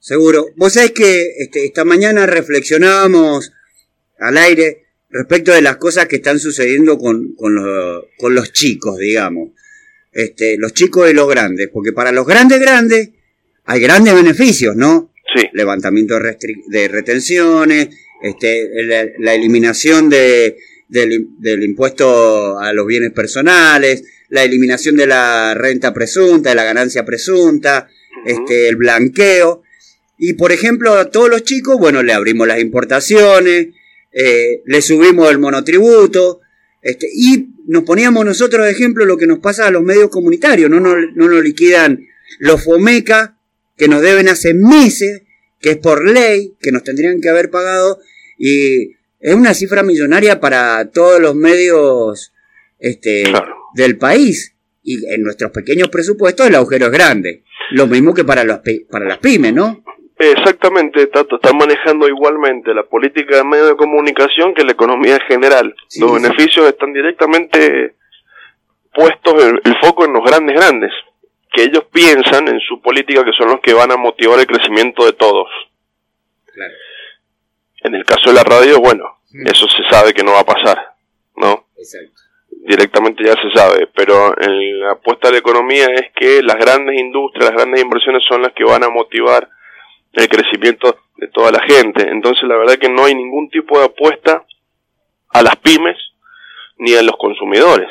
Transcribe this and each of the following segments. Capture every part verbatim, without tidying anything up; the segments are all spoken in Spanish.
seguro. Vos sabés que este, esta mañana reflexionábamos al aire respecto de las cosas que están sucediendo con, con, los, con los chicos, digamos. Este, los chicos y los grandes, porque para los grandes grandes hay grandes beneficios, ¿no? Sí. Levantamiento de, restri- de retenciones, este, la, la eliminación de, del, del impuesto a los bienes personales, la eliminación de la renta presunta, de la ganancia presunta, uh-huh. este, el blanqueo. Y, por ejemplo, a todos los chicos, bueno, le abrimos las importaciones, eh, le subimos el monotributo, este, y nos poníamos nosotros de ejemplo lo que nos pasa a los medios comunitarios, no nos, no nos liquidan los FOMECA, que nos deben hace meses, que es por ley, que nos tendrían que haber pagado, y es una cifra millonaria para todos los medios este, claro. del país, y en nuestros pequeños presupuestos el agujero es grande, lo mismo que para, los, para las pymes, ¿no? Exactamente, Tato, están manejando igualmente la política de medios de comunicación que la economía en general. Sí, los sí. beneficios están directamente puestos el, el foco en los grandes grandes, que ellos piensan en su política que son los que van a motivar el crecimiento de todos. Claro. En el caso de la radio, bueno, mm. eso se sabe que no va a pasar, ¿no? Exacto. Directamente ya se sabe, pero en la apuesta de la economía es que las grandes industrias, las grandes inversiones son las que van a motivar el crecimiento de toda la gente. Entonces la verdad que no hay ningún tipo de apuesta a las pymes ni a los consumidores.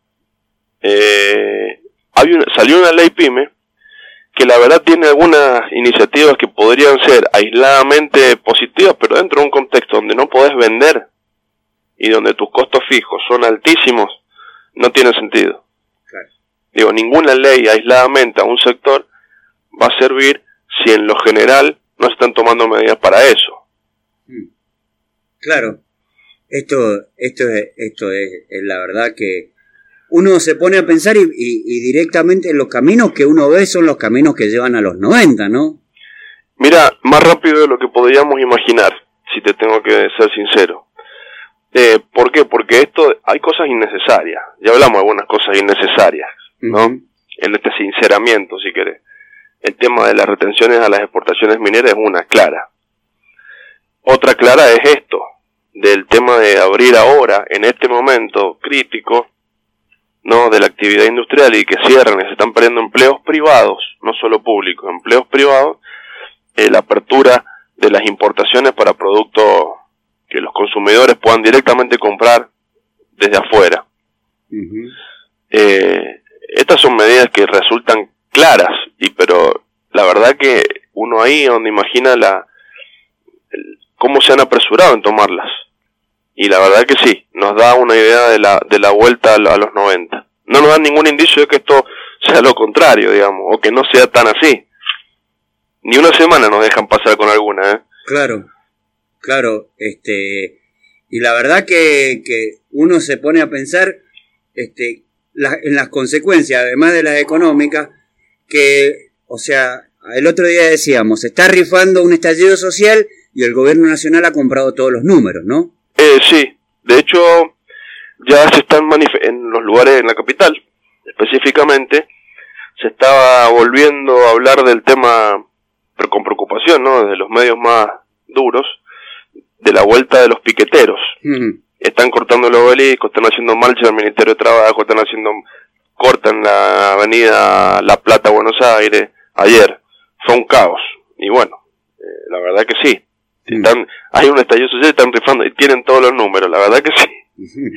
Eh, hay una, salió una ley pyme que la verdad tiene algunas iniciativas que podrían ser aisladamente positivas, pero dentro de un contexto donde no podés vender y donde tus costos fijos son altísimos, no tiene sentido. Claro. Digo, ninguna ley aisladamente a un sector va a servir si en lo general no se están tomando medidas para eso. Claro, esto esto es, esto es, es la verdad que uno se pone a pensar y, y, y directamente los caminos que uno ve son los caminos que llevan a los noventa, ¿no? Mira, más rápido de lo que podríamos imaginar, si te tengo que ser sincero. Eh, ¿Por qué? Porque esto, hay cosas innecesarias, ya hablamos de algunas cosas innecesarias, ¿no? Uh-huh. En este sinceramiento, si querés. El tema de las retenciones a las exportaciones mineras es una clara. Otra clara es esto, del tema de abrir ahora, en este momento crítico, no, de la actividad industrial y que cierran y se están perdiendo empleos privados, no solo públicos, empleos privados, eh, la apertura de las importaciones para productos que los consumidores puedan directamente comprar desde afuera. Uh-huh. Eh, estas son medidas que resultan claras, y pero la verdad que uno ahí donde imagina la el, cómo se han apresurado en tomarlas, y la verdad que sí, nos da una idea de la de la vuelta a, la, a los noventa. No nos da ningún indicio de que esto sea lo contrario, digamos, o que no sea tan así. Ni una semana nos dejan pasar con alguna, ¿eh? Claro, claro, este, y la verdad que, que uno se pone a pensar este, la, en las consecuencias, además de las económicas, que, o sea, el otro día decíamos, se está rifando un estallido social y el gobierno nacional ha comprado todos los números, ¿no? Eh, sí, de hecho, ya se están manif- en los lugares, en la capital, específicamente, se estaba volviendo a hablar del tema, pero con preocupación, ¿no? Desde los medios más duros, de la vuelta de los piqueteros. Uh-huh. Están cortando el obelisco, están haciendo marcha al Ministerio de Trabajo, están haciendo... cortan la avenida La Plata, Buenos Aires, ayer, fue un caos, y bueno, eh, la verdad que sí, están, hay un estallido social, están rifando, y tienen todos los números, la verdad que sí.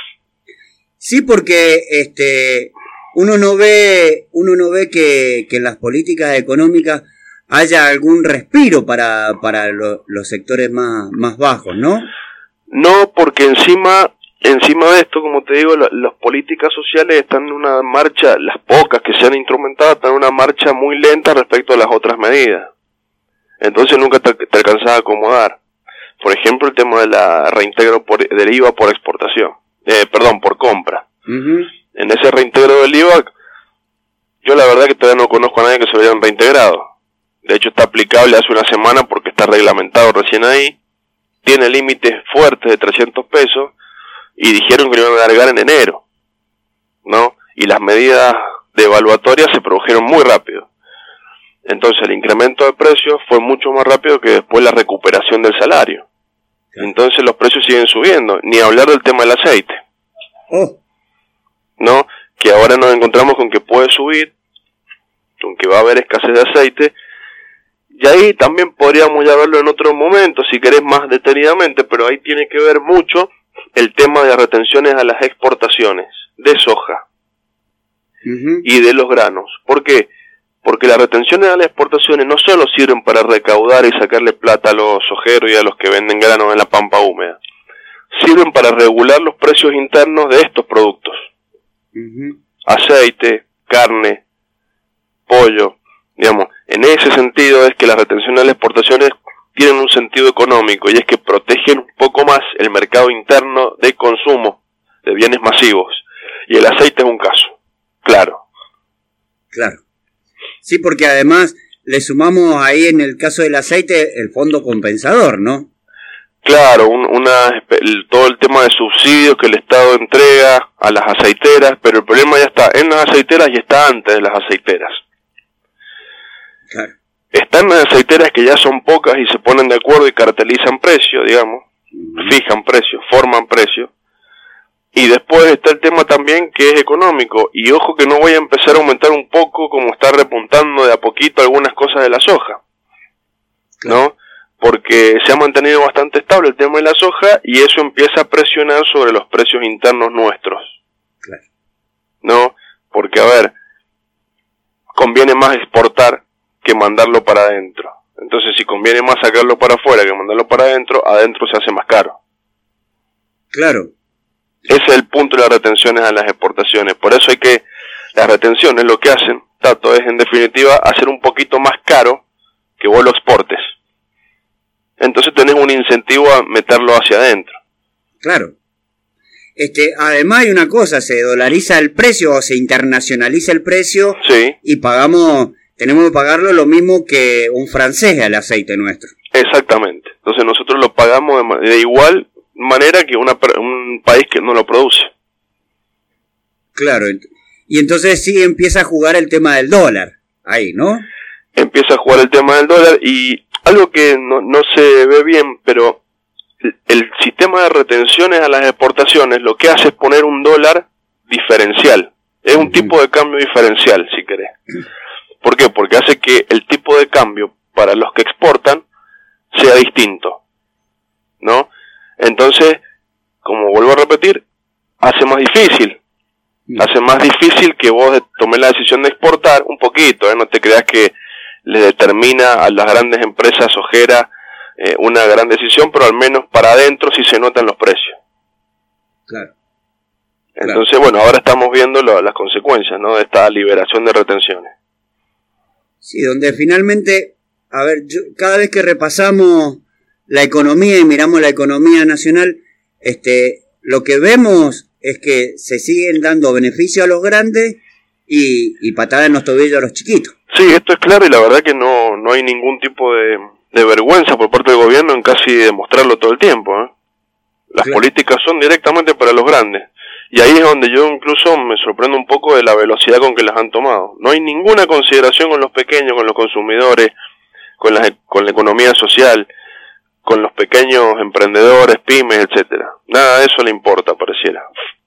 Sí, porque este uno no ve, uno no ve que, que en las políticas económicas haya algún respiro para, para lo, los sectores más, más bajos, ¿no? No, porque encima... Encima de esto, como te digo, la, las políticas sociales están en una marcha, las pocas que se han instrumentado están en una marcha muy lenta respecto a las otras medidas. Entonces nunca te, te alcanzas a acomodar. Por ejemplo, el tema de la reintegro por, del I V A por exportación, eh, perdón, por compra. Uh-huh. En ese reintegro del I V A, yo la verdad que todavía no conozco a nadie que se lo hayan reintegrado. De hecho está aplicable hace una semana porque está reglamentado recién ahí, tiene límites fuertes de trescientos pesos, y dijeron que lo iban a largar en enero, ¿no? Y las medidas de evaluatoria se produjeron muy rápido. Entonces el incremento de precios fue mucho más rápido que después la recuperación del salario. Entonces los precios siguen subiendo, ni hablar del tema del aceite. Oh. ¿No? Que ahora nos encontramos con que puede subir, con que va a haber escasez de aceite, y ahí también podríamos ya verlo en otro momento, si querés más detenidamente, pero ahí tiene que ver mucho el tema de las retenciones a las exportaciones de soja uh-huh. y de los granos. ¿Por qué? Porque las retenciones a las exportaciones no solo sirven para recaudar y sacarle plata a los sojeros y a los que venden granos en la pampa húmeda, sirven para regular los precios internos de estos productos. Uh-huh. Aceite, carne, pollo, digamos, en ese sentido es que las retenciones a las exportaciones tienen un sentido económico, y es que protegen un poco más el mercado interno de consumo de bienes masivos, y el aceite es un caso, claro. Claro. Sí, porque además le sumamos ahí en el caso del aceite el fondo compensador, ¿no? Claro, un, una, el, todo el tema de subsidios que el Estado entrega a las aceiteras, pero el problema ya está en las aceiteras y está antes de las aceiteras. Claro. Están las aceiteras que ya son pocas y se ponen de acuerdo y cartelizan precios, digamos, uh-huh. fijan precios, forman precios. Y después está el tema también que es económico, y ojo que no voy a empezar a aumentar un poco como está repuntando de a poquito algunas cosas de la soja, claro. ¿no? Porque se ha mantenido bastante estable el tema de la soja y eso empieza a presionar sobre los precios internos nuestros. Claro. ¿No? Porque, a ver, conviene más exportar que mandarlo para adentro. Entonces, si conviene más sacarlo para afuera que mandarlo para adentro, adentro se hace más caro. Claro. Ese es el punto de las retenciones a las exportaciones. Por eso hay que, las retenciones lo que hacen, Tato, es en definitiva hacer un poquito más caro que vos lo exportes. Entonces tenés un incentivo a meterlo hacia adentro. Claro. Este, además hay una cosa, se dolariza el precio o se internacionaliza el precio. Sí. Y pagamos, tenemos que pagarlo lo mismo que un francés al aceite nuestro. Exactamente. Entonces nosotros lo pagamos de, de igual manera que una, un país que no lo produce. Claro. Y entonces sí empieza a jugar el tema del dólar ahí, ¿no? Empieza a jugar el tema del dólar y algo que no, no se ve bien, pero el, el sistema de retenciones a las exportaciones lo que hace es poner un dólar diferencial. Es un tipo de cambio diferencial, si querés. ¿Por qué? Porque hace que el tipo de cambio para los que exportan sea distinto, ¿no? Entonces, como vuelvo a repetir, hace más difícil. Hace más difícil que vos tomes la decisión de exportar un poquito, ¿eh? No te creas que le determina a las grandes empresas sojeras eh, una gran decisión, pero al menos para adentro sí se notan los precios. Claro. Entonces, claro. Bueno, ahora estamos viendo lo, las consecuencias, ¿no? De esta liberación de retenciones. Sí, donde finalmente, a ver, yo, cada vez que repasamos la economía y miramos la economía nacional, este, lo que vemos es que se siguen dando beneficios a los grandes y, y patadas en los tobillos a los chiquitos. Sí, esto es claro y la verdad que no, no hay ningún tipo de, de vergüenza por parte del gobierno en casi demostrarlo todo el tiempo, ¿eh? Las claro. políticas son directamente para los grandes. Y ahí es donde yo incluso me sorprendo un poco de la velocidad con que las han tomado. No hay ninguna consideración con los pequeños, con los consumidores, con la, con la economía social, con los pequeños emprendedores, pymes, etcétera. Nada de eso le importa, pareciera.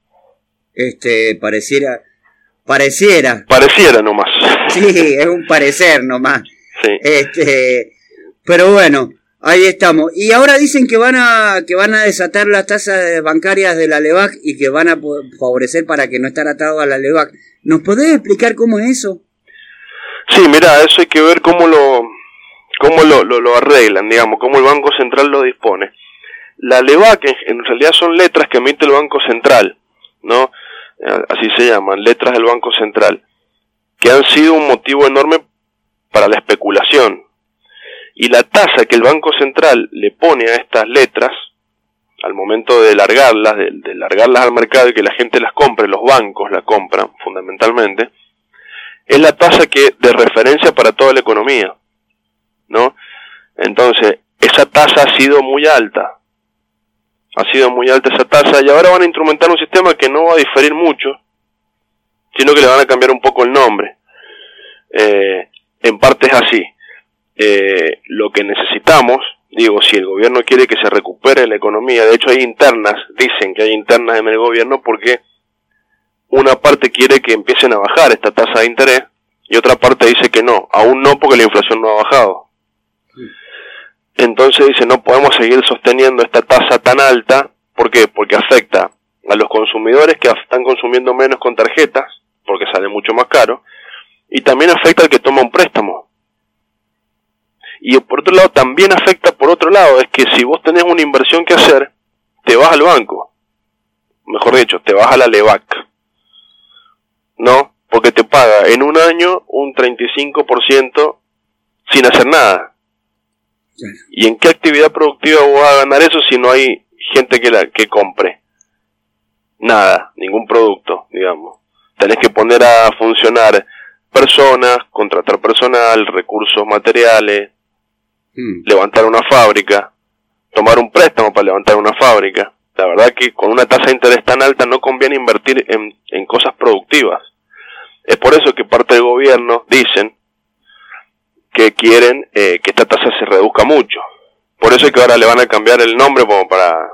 Este, pareciera... Pareciera. Pareciera nomás. Sí, es un parecer nomás. Sí. Este, pero bueno, ahí estamos. Y ahora dicen que van a que van a desatar las tasas bancarias de la LEBAC y que van a favorecer para que no estar atados a la LEBAC. ¿Nos podés explicar cómo es eso? Sí, mira, eso hay que ver cómo lo cómo lo, lo, lo arreglan, digamos, cómo el Banco Central lo dispone. La LEBAC en, en realidad son letras que emite el Banco Central, ¿no? Así se llaman, letras del Banco Central, que han sido un motivo enorme para la especulación. Y la tasa que el Banco Central le pone a estas letras, al momento de largarlas, de, de largarlas al mercado y que la gente las compre, los bancos las compran fundamentalmente, es la tasa que de referencia para toda la economía, ¿no? Entonces, esa tasa ha sido muy alta. Ha sido muy alta esa tasa y ahora van a instrumentar un sistema que no va a diferir mucho, sino que le van a cambiar un poco el nombre. Eh, en parte es así. Eh, lo que necesitamos, digo, si el gobierno quiere que se recupere la economía, de hecho hay internas, dicen que hay internas en el gobierno porque una parte quiere que empiecen a bajar esta tasa de interés y otra parte dice que no, aún no porque la inflación no ha bajado. Entonces dice, no podemos seguir sosteniendo esta tasa tan alta. ¿Por qué? Porque afecta a los consumidores que están consumiendo menos con tarjetas, porque sale mucho más caro, y también afecta al que toma un préstamo. Y por otro lado, también afecta por otro lado, es que si vos tenés una inversión que hacer, te vas al banco, mejor dicho, te vas a la LEVAC, ¿no? Porque te paga en un año un treinta y cinco por ciento sin hacer nada. ¿Y en qué actividad productiva vos vas a ganar eso si no hay gente que la que compre? Nada, ningún producto, digamos. Tenés que poner a funcionar personas, contratar personal, recursos materiales, hmm. levantar una fábrica, tomar un préstamo para levantar una fábrica. La verdad que con una tasa de interés tan alta no conviene invertir en, en cosas productivas. Es por eso que parte del gobierno dicen que quieren eh, que esta tasa se reduzca mucho. Por eso es que ahora le van a cambiar el nombre como para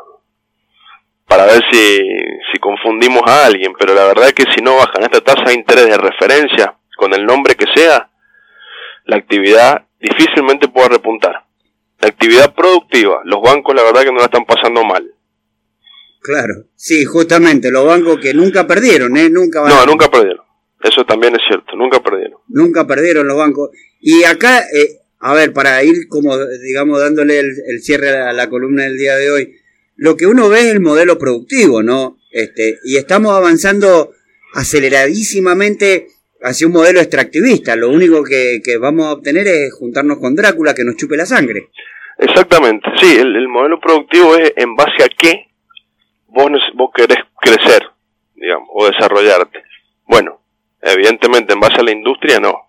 para ver si, si confundimos a alguien, pero la verdad es que si no bajan esta tasa de interés de referencia, con el nombre que sea, la actividad difícilmente puede repuntar. La actividad productiva, los bancos la verdad que no la están pasando mal. Claro, sí, justamente, los bancos que nunca perdieron, ¿eh? Nunca van No, a... nunca perdieron, eso también es cierto, nunca perdieron. Nunca perdieron los bancos. Y acá, eh, a ver, para ir como, digamos, dándole el, el cierre a la, a la columna del día de hoy, lo que uno ve es el modelo productivo, ¿no? Este, y estamos avanzando aceleradísimamente hacia un modelo extractivista. Lo único que, que vamos a obtener es juntarnos con Drácula que nos chupe la sangre. Exactamente, sí, el, el modelo productivo es en base a qué vos, vos querés crecer, digamos, o desarrollarte. Bueno, evidentemente en base a la industria no.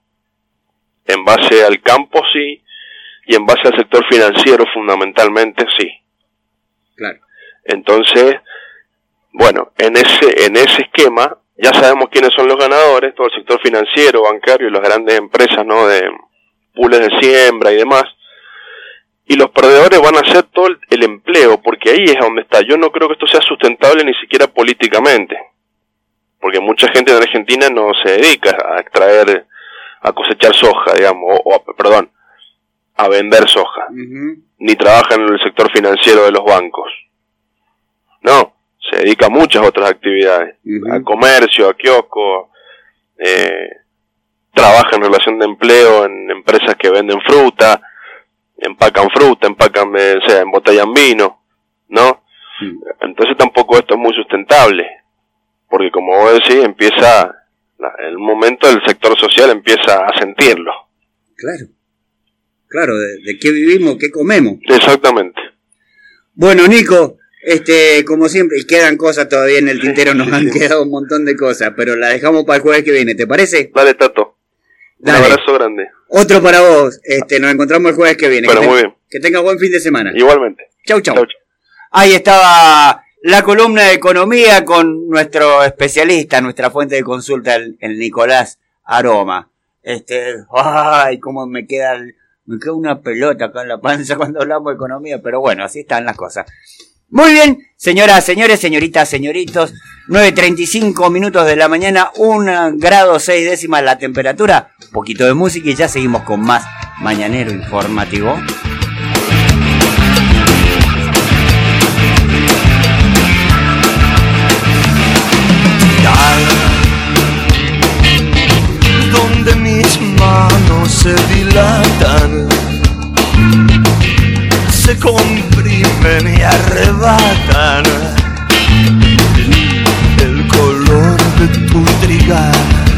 En base al campo sí, y en base al sector financiero fundamentalmente sí. Claro. Entonces, bueno, en ese en ese esquema ya sabemos quiénes son los ganadores, todo el sector financiero, bancario y las grandes empresas, ¿no? De pools de siembra y demás. Y los perdedores van a hacer todo el, el empleo, porque ahí es donde está. Yo no creo que esto sea sustentable ni siquiera políticamente, porque mucha gente en Argentina no se dedica a extraer, a cosechar soja, digamos, o, o a, perdón, a vender soja, uh-huh. ni trabaja en el sector financiero de los bancos. No, se dedica a muchas otras actividades, uh-huh. a comercio, a kiosco, eh, trabaja en relación de empleo en empresas que venden fruta, empacan fruta, empacan, eh, o sea, embotellan vino, ¿no? Uh-huh. Entonces tampoco esto es muy sustentable, porque como vos decís, empieza, en el momento el sector social empieza a sentirlo. Claro. Claro, de, de qué vivimos, qué comemos. Exactamente. Bueno, Nico, este, como siempre, y quedan cosas todavía en el tintero, nos han quedado un montón de cosas, pero la dejamos para el jueves que viene, ¿te parece? Dale, Tato. Dale. Un abrazo grande. Otro para vos, este, nos encontramos el jueves que viene. Pero que muy te, bien. Que tengas buen fin de semana. Igualmente. Chau, chau. Chau, chau. Ahí estaba la columna de economía con nuestro especialista, nuestra fuente de consulta, el, el Nicolás Aroma. Este, ay, cómo me queda el... Me queda una pelota acá en la panza cuando hablamos de economía, pero bueno, así están las cosas. Muy bien, señoras, señores, señoritas, señoritos, nueve treinta y cinco minutos de la mañana, un grado seis décimas la temperatura, un poquito de música y ya seguimos con más Mañanero Informativo. Donde mis manos se dilatan, se comprimen y arrebatan el color de tu trigal,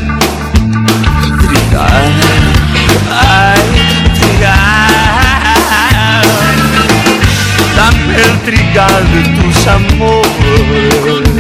trigal, ay, trigal, dame el trigal de tus amores.